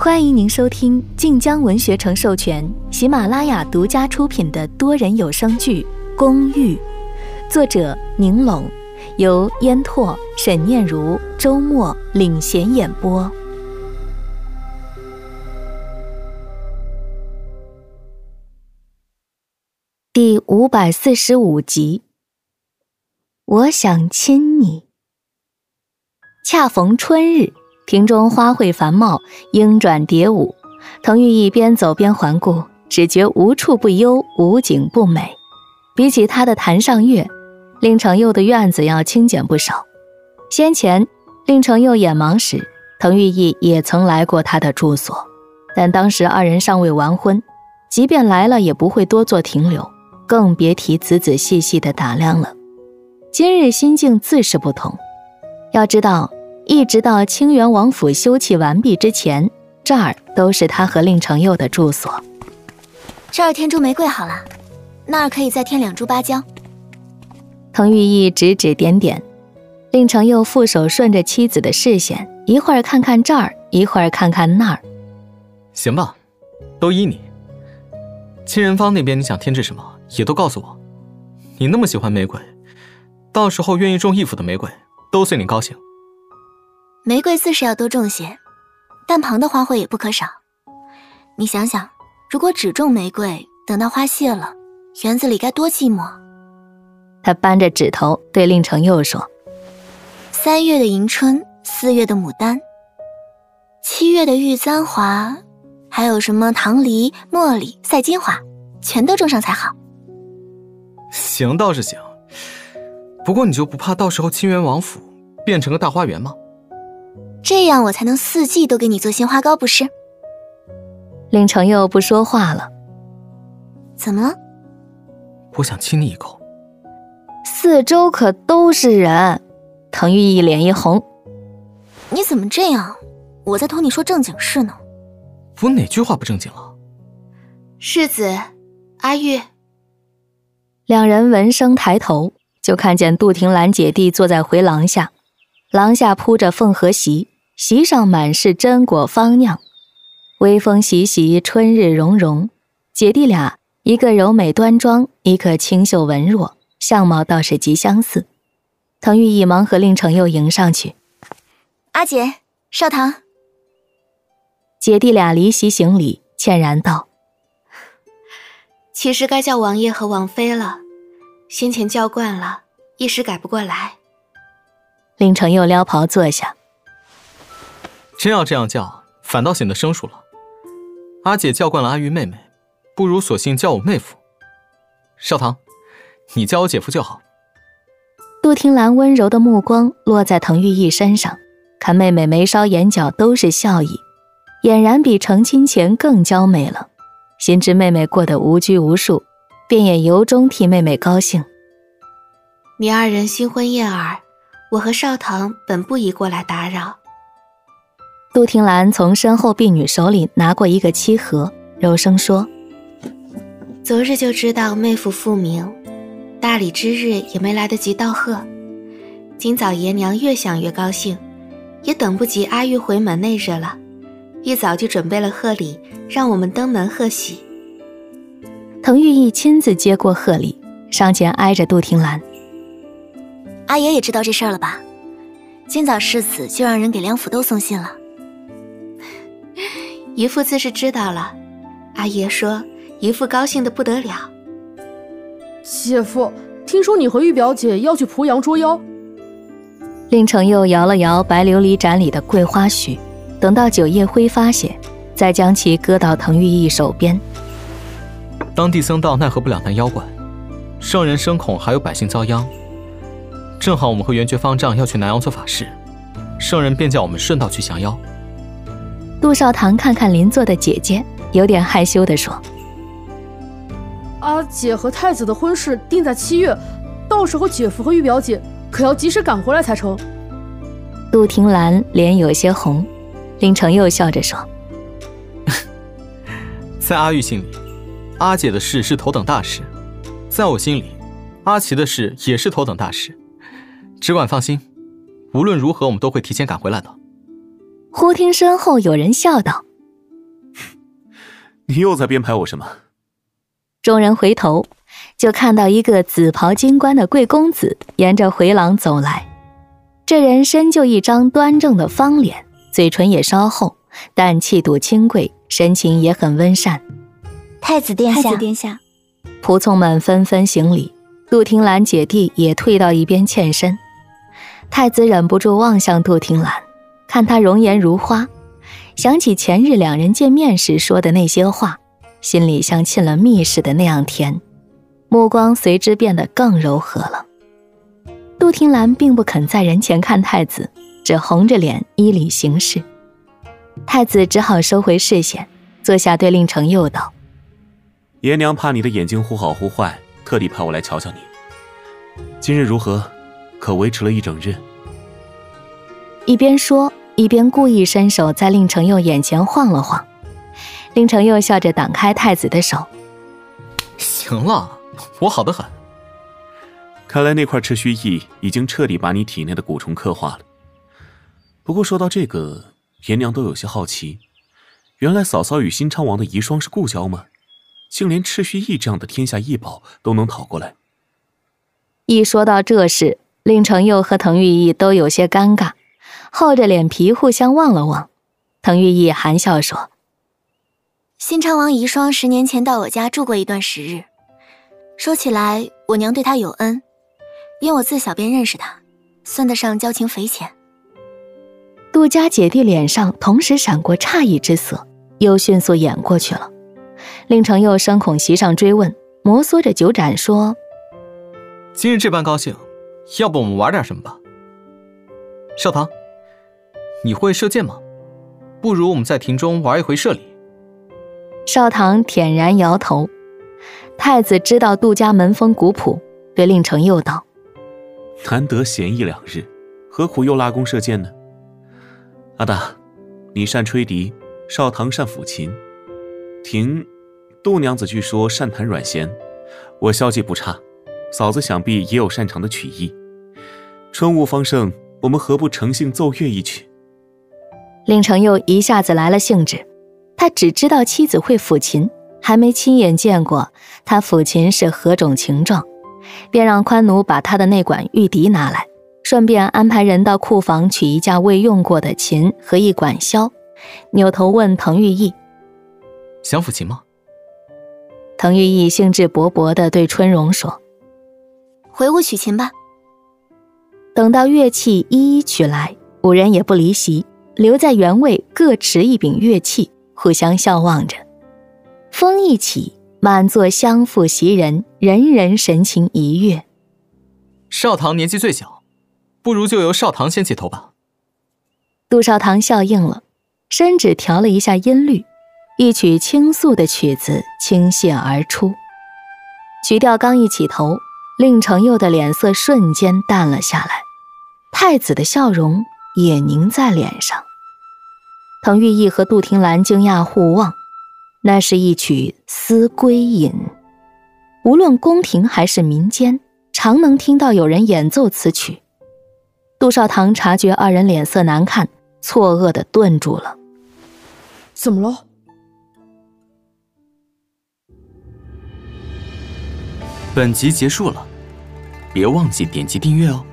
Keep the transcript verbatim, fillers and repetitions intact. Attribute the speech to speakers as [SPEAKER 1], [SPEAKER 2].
[SPEAKER 1] 欢迎您收听晋江文学城授权、喜马拉雅独家出品的多人有声剧《公寓》，作者宁拢，由烟拓、沈念如、周末领衔演播。第五百四十五集，我想亲你。恰逢春日，庭中花卉繁茂，莺转蝶舞。滕玉一边走边环顾，只觉无处不优，无景不美。比起他的坛上月，令程佑的院子要清简不少。先前令程佑眼盲时，滕玉意也曾来过他的住所，但当时二人尚未完婚，即便来了也不会多做停留，更别提仔仔细细地打量了。今日心境自是不同。要知道，一直到清源王府修葺完毕之前，这儿都是他和令程佑的住所。
[SPEAKER 2] 这儿添株玫瑰好了，那儿可以再添两株芭蕉。
[SPEAKER 1] 滕玉意指指点点，令程佑负手顺着妻子的视线，一会儿看看这儿，一会儿看看那儿。
[SPEAKER 3] 行吧，都依你。亲人方那边你想添置什么，也都告诉我。你那么喜欢玫瑰，到时候愿意种一府的玫瑰，都随你高兴。
[SPEAKER 2] 玫瑰自是要多种些，但旁的花卉也不可少。你想想，如果只种玫瑰，等到花谢了，园子里该多寂寞。
[SPEAKER 1] 他扳着指头对令程佑说：
[SPEAKER 2] 三月的迎春，四月的牡丹，七月的玉簪花，还有什么棠梨、茉莉、赛金花，全都种上才好。
[SPEAKER 3] 行倒是行，不过你就不怕到时候清源王府变成个大花园吗？
[SPEAKER 2] 这样我才能四季都给你做鲜花糕不是？
[SPEAKER 1] 令程佑不说话了。
[SPEAKER 2] 怎么了？
[SPEAKER 3] 我想亲你一口。
[SPEAKER 1] 四周可都是人。滕玉意脸一红。
[SPEAKER 2] 你怎么这样？我在同你说正经事呢。
[SPEAKER 3] 我哪句话不正经了？
[SPEAKER 2] 世子，阿玉。
[SPEAKER 1] 两人闻声抬头，就看见杜婷兰姐弟坐在回廊下，廊下铺着凤和席，席上满是榛果芳酿。微风习习，春日融融，姐弟俩一个柔美端庄，一个清秀文弱，相貌倒是极相似。滕玉意忙和令程佑迎上去。
[SPEAKER 2] 阿姐，少棠。
[SPEAKER 1] 姐弟俩离席行礼，歉然道：
[SPEAKER 4] 其实该叫王爷和王妃了，先前叫惯了，一时改不过来。
[SPEAKER 1] 令程佑撩袍坐下。
[SPEAKER 3] 真要这样叫，反倒显得生疏了。阿姐叫惯了阿玉妹妹，不如索性叫我妹夫。少棠，你叫我姐夫就好。
[SPEAKER 1] 杜婷兰温柔的目光落在滕玉意身上，看妹妹眉梢眼角都是笑意，俨然比成亲前更娇美了。心知妹妹过得无拘无束，便也由衷替妹妹高兴。
[SPEAKER 4] 你二人新婚燕尔，我和少棠本不宜过来打扰。
[SPEAKER 1] 杜婷兰从身后婢女手里拿过一个漆盒，柔声说：
[SPEAKER 4] 昨日就知道妹夫复明，大礼之日也没来得及道贺。今早爷娘越想越高兴，也等不及阿玉回门那日了，一早就准备了贺礼，让我们登门贺喜。
[SPEAKER 1] 滕玉意亲自接过贺礼，上前挨着杜婷兰。
[SPEAKER 2] 阿爷也知道这事儿了吧？今早世子就让人给两府都送信了。
[SPEAKER 4] 姨父自是知道了，阿爷说姨父高兴得不得了。
[SPEAKER 5] 姐夫，听说你和玉表姐要去濮阳捉妖。
[SPEAKER 1] 令程佑摇了摇白琉璃盏里的桂花许，等到酒液挥发些，再将其搁到滕玉意手边。
[SPEAKER 3] 当地僧道奈何不了那妖怪，圣人生恐还有百姓遭殃。正好我们和圆觉方丈要去南阳做法事，圣人便叫我们顺道去降妖。
[SPEAKER 1] 杜少棠看看邻座的姐姐，有点害羞地说：
[SPEAKER 5] 阿姐和太子的婚事定在七月，到时候姐夫和玉表姐可要及时赶回来才成。
[SPEAKER 1] 杜婷兰脸有些红，令程佑笑着说：
[SPEAKER 3] 在阿玉心里，阿姐的事是头等大事，在我心里，阿琪的事也是头等大事。只管放心，无论如何我们都会提前赶回来的。
[SPEAKER 1] 忽听身后有人笑道：
[SPEAKER 6] 你又在编排我什么？
[SPEAKER 1] 众人回头，就看到一个紫袍金冠的贵公子沿着回廊走来。这人身就一张端正的方脸，嘴唇也稍厚，但气度清贵，神情也很温善。
[SPEAKER 2] 太子殿下，
[SPEAKER 7] 太子殿下。
[SPEAKER 1] 仆从们纷纷行礼，杜婷兰姐弟也退到一边欠身。太子忍不住望向杜婷兰，看她容颜如花，想起前日两人见面时说的那些话，心里像沁了蜜似的那样甜，目光随之变得更柔和了。杜婷兰并不肯在人前看太子，只红着脸依礼行事。太子只好收回视线，坐下对令程佑道：
[SPEAKER 6] 爷娘怕你的眼睛忽好忽坏，特地派我来瞧瞧你。今日如何？可维持了一整日？
[SPEAKER 1] 一边说，一边故意伸手在令程佑眼前晃了晃。令程佑笑着挡开太子的手：
[SPEAKER 3] 行了，我好得很。
[SPEAKER 6] 看来那块赤须翼已经彻底把你体内的蛊虫刻化了。不过说到这个，爷娘都有些好奇，原来嫂嫂与新昌王的遗孀是故交吗？竟连赤须翼这样的天下异宝都能讨过来。
[SPEAKER 1] 一说到这事，令程佑和滕玉义都有些尴尬，厚着脸皮互相望了望。滕玉义含笑说：
[SPEAKER 2] 新昌王遗孀十年前到我家住过一段时日，说起来我娘对她有恩，因我自小便认识她，算得上交情匪浅。
[SPEAKER 1] 杜家姐弟脸上同时闪过诧异之色，又迅速掩过去了。令程佑生恐席上追问，摩挲着酒盏说：
[SPEAKER 3] 今日这般高兴，要不我们玩点什么吧？少棠，你会射箭吗？不如我们在庭中玩一回射礼。
[SPEAKER 1] 少棠恬然摇头。太子知道杜家门风古朴，对令程佑道：
[SPEAKER 6] 难得闲逸两日，何苦又拉弓射箭呢？阿大，你善吹笛，少棠善抚琴，婷，杜娘子据说善弹软弦，我消息不差，嫂子想必也有擅长的曲艺。春雾方盛，我们何不乘兴奏乐一曲？
[SPEAKER 1] 令程佑一下子来了兴致，他只知道妻子会抚琴，还没亲眼见过他抚琴是何种情状，便让宽奴把他的那管玉笛拿来，顺便安排人到库房取一架未用过的琴和一管箫，扭头问滕玉义：
[SPEAKER 3] 想抚琴吗？
[SPEAKER 1] 滕玉义兴致勃勃地对春荣说：
[SPEAKER 2] 回屋取琴吧。
[SPEAKER 1] 等到乐器一一取来，五人也不离席，留在原位，各持一柄乐器，互相笑望着。风一起，满座相附袭人，人人神情愉悦。
[SPEAKER 3] 少棠年纪最小，不如就由少棠先起头吧。
[SPEAKER 1] 杜少棠笑应了，伸指调了一下音律，一曲轻素的曲子倾泻而出。曲调刚一起头，令程佑的脸色瞬间淡了下来，太子的笑容也凝在脸上。滕玉义和杜婷兰惊讶互望，那是一曲思归引。无论宫廷还是民间，常能听到有人演奏此曲。杜少棠察觉二人脸色难看，错愕地顿住了。
[SPEAKER 5] 怎么了？
[SPEAKER 8] 本集结束了，别忘记点击订阅哦。